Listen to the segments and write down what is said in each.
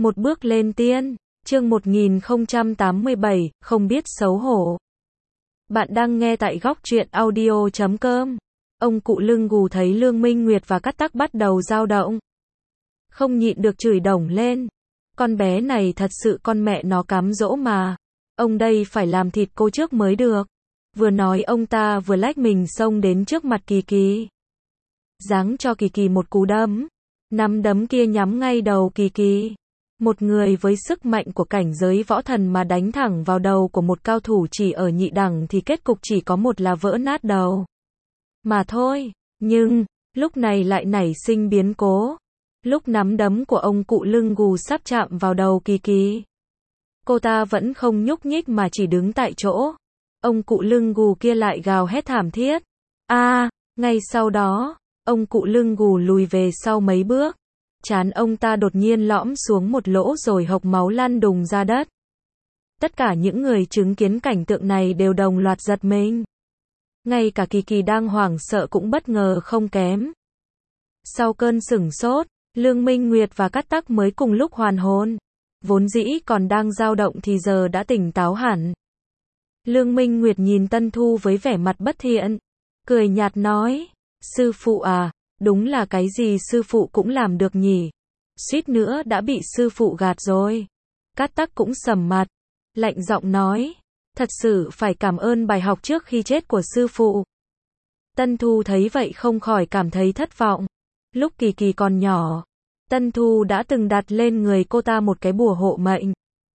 Một bước lên tiên, chương 1087, không biết xấu hổ. Bạn đang nghe tại góc truyện audio.com. Ông cụ lưng gù thấy Lương Minh Nguyệt và Cát Tắc bắt đầu dao động. Không nhịn được chửi đổng lên. Con bé này thật sự con mẹ nó cám dỗ mà. Ông đây phải làm thịt cô trước mới được. Vừa nói ông ta vừa lách mình xông đến trước mặt Kỳ Kỳ. Giáng cho Kỳ Kỳ một cú đấm. Nắm đấm kia nhắm ngay đầu Kỳ Kỳ. Một người với sức mạnh của cảnh giới võ thần mà đánh thẳng vào đầu của một cao thủ chỉ ở nhị đẳng thì kết cục chỉ có một là vỡ nát đầu. Mà thôi, nhưng, lúc này lại nảy sinh biến cố. Lúc nắm đấm của ông cụ lưng gù sắp chạm vào đầu Kỳ Kỳ. Cô ta vẫn không nhúc nhích mà chỉ đứng tại chỗ. Ông cụ lưng gù kia lại gào hét thảm thiết. Ngay sau đó, ông cụ lưng gù lùi về sau mấy bước. Trán ông ta đột nhiên lõm xuống một lỗ rồi hộc máu lăn đùng ra đất. Tất cả những người chứng kiến cảnh tượng này đều đồng loạt giật mình. Ngay cả Kỳ Kỳ đang hoảng sợ cũng bất ngờ không kém. Sau cơn sửng sốt, Lương Minh Nguyệt và Cát Tắc mới cùng lúc hoàn hồn. Vốn dĩ còn đang dao động thì giờ đã tỉnh táo hẳn. Lương Minh Nguyệt nhìn Tân Thu với vẻ mặt bất thiện. Cười nhạt nói, sư phụ à, đúng là cái gì sư phụ cũng làm được nhỉ. Suýt nữa đã bị sư phụ gạt rồi. Cát Tắc cũng sầm mặt. Lạnh giọng nói, thật sự phải cảm ơn bài học trước khi chết của sư phụ. Tân Thu thấy vậy không khỏi cảm thấy thất vọng. Lúc Kỳ Kỳ còn nhỏ, Tân Thu đã từng đặt lên người cô ta một cái bùa hộ mệnh.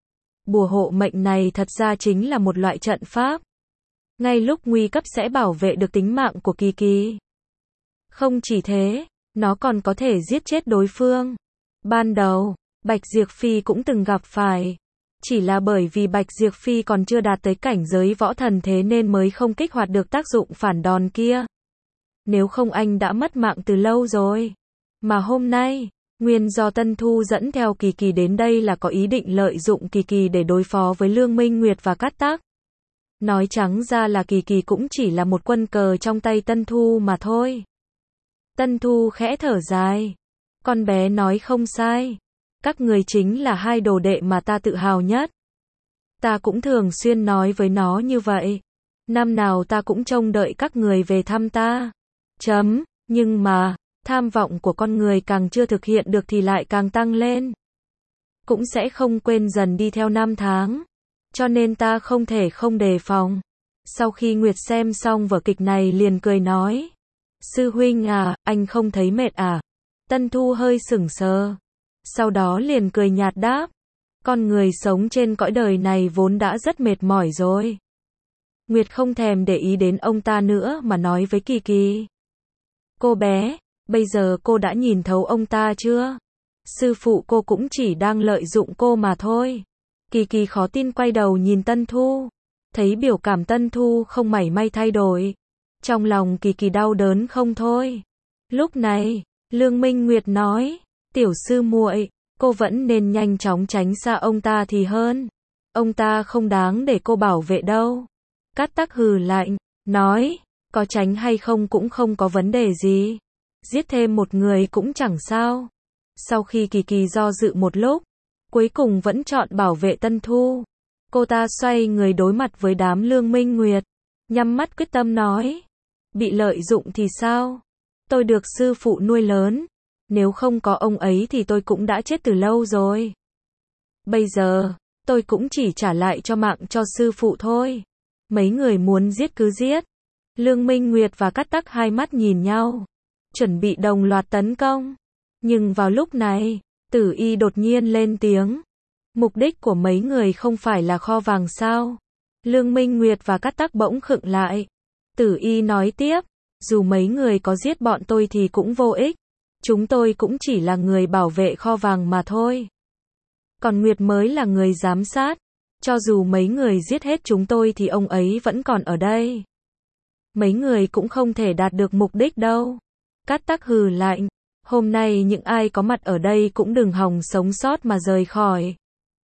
Bùa hộ mệnh này thật ra chính là một loại trận pháp. Ngay lúc nguy cấp sẽ bảo vệ được tính mạng của Kỳ Kỳ. Không chỉ thế, nó còn có thể giết chết đối phương. Ban đầu, Bạch Diệp Phi cũng từng gặp phải. Chỉ là bởi vì Bạch Diệp Phi còn chưa đạt tới cảnh giới võ thần thế nên mới không kích hoạt được tác dụng phản đòn kia. Nếu không anh đã mất mạng từ lâu rồi. Mà hôm nay, nguyên do Tân Thu dẫn theo Kỳ Kỳ đến đây là có ý định lợi dụng Kỳ Kỳ để đối phó với Lương Minh Nguyệt và Cát Tắc. Nói trắng ra là Kỳ Kỳ cũng chỉ là một quân cờ trong tay Tân Thu mà thôi. Tân Thu khẽ thở dài. Con bé nói không sai. Các người chính là hai đồ đệ mà ta tự hào nhất. Ta cũng thường xuyên nói với nó như vậy. Năm nào ta cũng trông đợi các người về thăm ta. Nhưng mà, tham vọng của con người càng chưa thực hiện được thì lại càng tăng lên. Cũng sẽ không quên dần đi theo năm tháng. Cho nên ta không thể không đề phòng. Sau khi Nguyệt xem xong vở kịch này liền cười nói. Sư huynh à, anh không thấy mệt à? Tân Thu hơi sững sờ. Sau đó liền cười nhạt đáp. Con người sống trên cõi đời này vốn đã rất mệt mỏi rồi. Nguyệt không thèm để ý đến ông ta nữa mà nói với Kỳ Kỳ. Cô bé, bây giờ cô đã nhìn thấu ông ta chưa? Sư phụ cô cũng chỉ đang lợi dụng cô mà thôi. Kỳ Kỳ khó tin quay đầu nhìn Tân Thu. Thấy biểu cảm Tân Thu không mảy may thay đổi. Trong lòng Kỳ Kỳ đau đớn không thôi. Lúc này, Lương Minh Nguyệt nói, tiểu sư muội, cô vẫn nên nhanh chóng tránh xa ông ta thì hơn. Ông ta không đáng để cô bảo vệ đâu. Cát Tắc hừ lạnh, nói, có tránh hay không cũng không có vấn đề gì. Giết thêm một người cũng chẳng sao. Sau khi Kỳ Kỳ do dự một lúc, cuối cùng vẫn chọn bảo vệ Tân Thu. Cô ta xoay người đối mặt với đám Lương Minh Nguyệt. Nhắm mắt quyết tâm nói. Bị lợi dụng thì sao? Tôi được sư phụ nuôi lớn. Nếu không có ông ấy thì tôi cũng đã chết từ lâu rồi. Bây giờ, tôi cũng chỉ trả lại cho mạng cho sư phụ thôi. Mấy người muốn giết cứ giết. Lương Minh Nguyệt và Cát Tắc hai mắt nhìn nhau. Chuẩn bị đồng loạt tấn công. Nhưng vào lúc này, Tử Y đột nhiên lên tiếng. Mục đích của mấy người không phải là kho vàng sao? Lương Minh Nguyệt và Cát Tắc bỗng khựng lại. Tử Y nói tiếp. Dù mấy người có giết bọn tôi thì cũng vô ích. Chúng tôi cũng chỉ là người bảo vệ kho vàng mà thôi. Còn Nguyệt mới là người giám sát. Cho dù mấy người giết hết chúng tôi thì ông ấy vẫn còn ở đây. Mấy người cũng không thể đạt được mục đích đâu. Cát Tắc hừ lạnh. Hôm nay những ai có mặt ở đây cũng đừng hòng sống sót mà rời khỏi.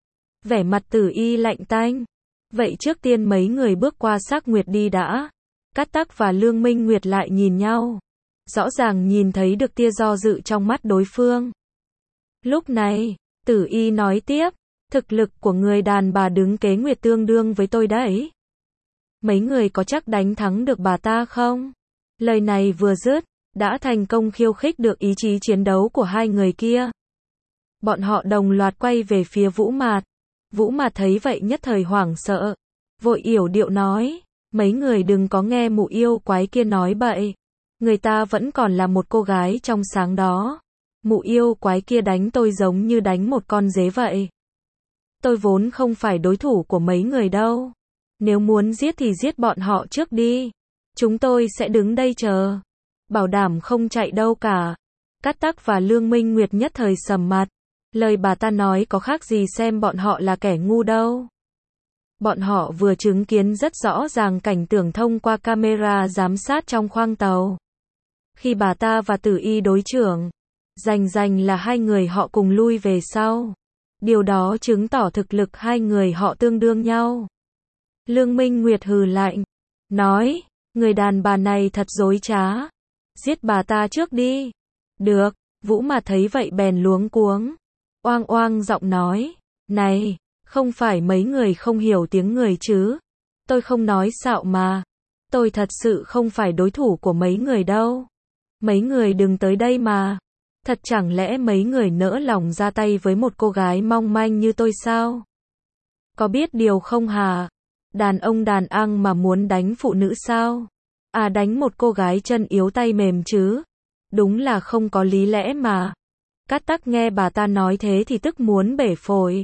Vẻ mặt Tử Y lạnh tanh. Vậy trước tiên mấy người bước qua xác Nguyệt đi đã. Cát Tắc và Lương Minh Nguyệt lại nhìn nhau. Rõ ràng nhìn thấy được tia do dự trong mắt đối phương. Lúc này, Tử Y nói tiếp, thực lực của người đàn bà đứng kế Nguyệt tương đương với tôi đấy. Mấy người có chắc đánh thắng được bà ta không? Lời này vừa dứt, đã thành công khiêu khích được ý chí chiến đấu của hai người kia. Bọn họ đồng loạt quay về phía Vũ Mạt. Vũ Mạt thấy vậy nhất thời hoảng sợ, vội yểu điệu nói, mấy người đừng có nghe mụ yêu quái kia nói bậy. Người ta vẫn còn là một cô gái trong sáng đó. Mụ yêu quái kia đánh tôi giống như đánh một con dế vậy. Tôi vốn không phải đối thủ của mấy người đâu. Nếu muốn giết thì giết bọn họ trước đi. Chúng tôi sẽ đứng đây chờ. Bảo đảm không chạy đâu cả. Cát Tắc và Lương Minh Nguyệt nhất thời sầm mặt. Lời bà ta nói có khác gì xem bọn họ là kẻ ngu đâu. Bọn họ vừa chứng kiến rất rõ ràng cảnh tượng thông qua camera giám sát trong khoang tàu. Khi bà ta và Tử Y đối chưởng, rành là hai người họ cùng lui về sau. Điều đó chứng tỏ thực lực hai người họ tương đương nhau. Lương Minh Nguyệt hừ lạnh, nói, người đàn bà này thật dối trá. Giết bà ta trước đi. Được, Vũ Mạt thấy vậy bèn luống cuống. Oang oang giọng nói, này, không phải mấy người không hiểu tiếng người chứ. Tôi không nói xạo mà. Tôi thật sự không phải đối thủ của mấy người đâu. Mấy người đừng tới đây mà. Thật chẳng lẽ mấy người nỡ lòng ra tay với một cô gái mong manh như tôi sao? Có biết điều không hả? Đàn ông đàn ăn mà muốn đánh phụ nữ sao? À đánh một cô gái chân yếu tay mềm chứ? Đúng là không có lý lẽ mà. Cát Tắc nghe bà ta nói thế thì tức muốn bể phổi.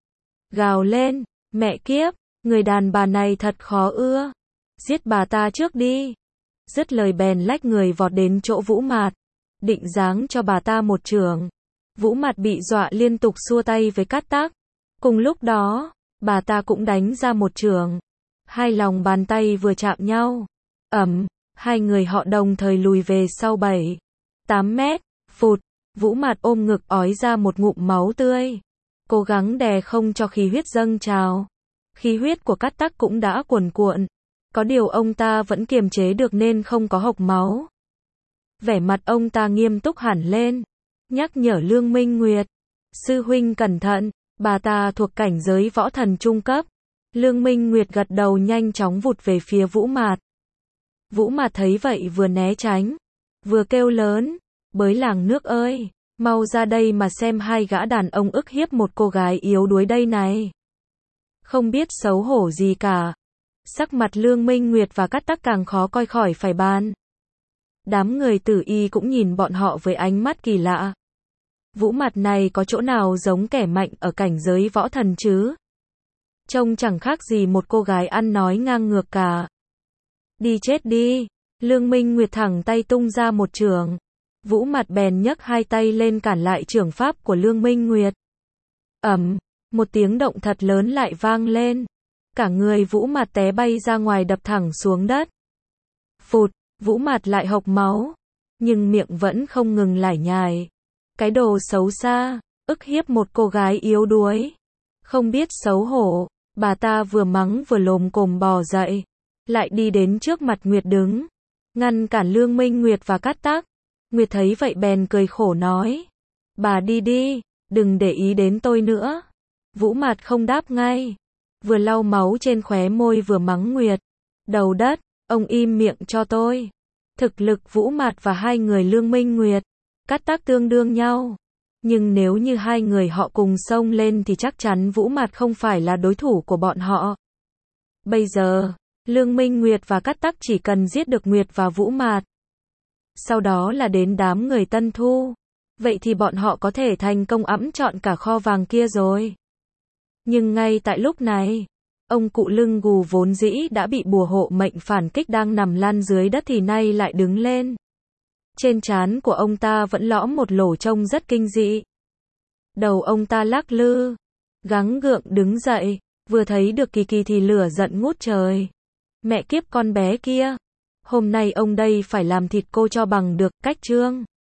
Gào lên, mẹ kiếp, người đàn bà này thật khó ưa. Giết bà ta trước đi. Dứt lời bèn lách người vọt đến chỗ Vũ Mạt, định giáng cho bà ta một chưởng. Vũ Mạt bị dọa liên tục xua tay với Cát Tắc. Cùng lúc đó, bà ta cũng đánh ra một chưởng. Hai lòng bàn tay vừa chạm nhau. Hai người họ đồng thời lùi về sau 7-8 mét. Phụt, Vũ Mạt ôm ngực ói ra một ngụm máu tươi. Cố gắng đè không cho khí huyết dâng trào. Khí huyết của Cát Tắc cũng đã cuồn cuộn. Có điều ông ta vẫn kiềm chế được nên không có hộc máu. Vẻ mặt ông ta nghiêm túc hẳn lên. Nhắc nhở Lương Minh Nguyệt. Sư huynh cẩn thận, bà ta thuộc cảnh giới võ thần trung cấp. Lương Minh Nguyệt gật đầu nhanh chóng vụt về phía Vũ Mạt. Vũ Mạt thấy vậy vừa né tránh, vừa kêu lớn, bới làng nước ơi, mau ra đây mà xem hai gã đàn ông ức hiếp một cô gái yếu đuối đây này. Không biết xấu hổ gì cả. Sắc mặt Lương Minh Nguyệt và Cát Tắc càng khó coi khỏi phải bàn. Đám người Tử Y cũng nhìn bọn họ với ánh mắt kỳ lạ. Vũ Mạt này có chỗ nào giống kẻ mạnh ở cảnh giới võ thần chứ? Trông chẳng khác gì một cô gái ăn nói ngang ngược cả. Đi chết đi. Lương Minh Nguyệt thẳng tay tung ra một chưởng. Vũ Mạt bèn nhấc hai tay lên cản lại chưởng pháp của Lương Minh Nguyệt. Một tiếng động thật lớn lại vang lên. Cả người Vũ Mạt té bay ra ngoài đập thẳng xuống đất. Phụt, Vũ Mạt lại hộc máu. Nhưng miệng vẫn không ngừng lải nhải. Cái đồ xấu xa, ức hiếp một cô gái yếu đuối. Không biết xấu hổ, bà ta vừa mắng vừa lồm cồm bò dậy. Lại đi đến trước mặt Nguyệt đứng. Ngăn cản Lương Minh Nguyệt và Cát Tắc. Nguyệt thấy vậy bèn cười khổ nói. Bà đi đi, đừng để ý đến tôi nữa. Vũ Mạt không đáp ngay. Vừa lau máu trên khóe môi vừa mắng Nguyệt. Đầu đất, ông im miệng cho tôi. Thực lực Vũ Mạt và hai người Lương Minh Nguyệt, Cát Tắc tương đương nhau. Nhưng nếu như hai người họ cùng xông lên thì chắc chắn Vũ Mạt không phải là đối thủ của bọn họ. Bây giờ, Lương Minh Nguyệt và Cát Tắc chỉ cần giết được Nguyệt và Vũ Mạt. Sau đó là đến đám người Tân Thu. Vậy thì bọn họ có thể thành công ẵm trọn cả kho vàng kia rồi. Nhưng ngay tại lúc này, ông cụ lưng gù vốn dĩ đã bị bùa hộ mệnh phản kích đang nằm lăn dưới đất thì nay lại đứng lên. Trên trán của ông ta vẫn lõm một lỗ trông rất kinh dị. Đầu ông ta lắc lư, gắng gượng đứng dậy, vừa thấy được Kỳ Kỳ thì lửa giận ngút trời. Mẹ kiếp con bé kia, hôm nay ông đây phải làm thịt cô cho bằng được. Cách chương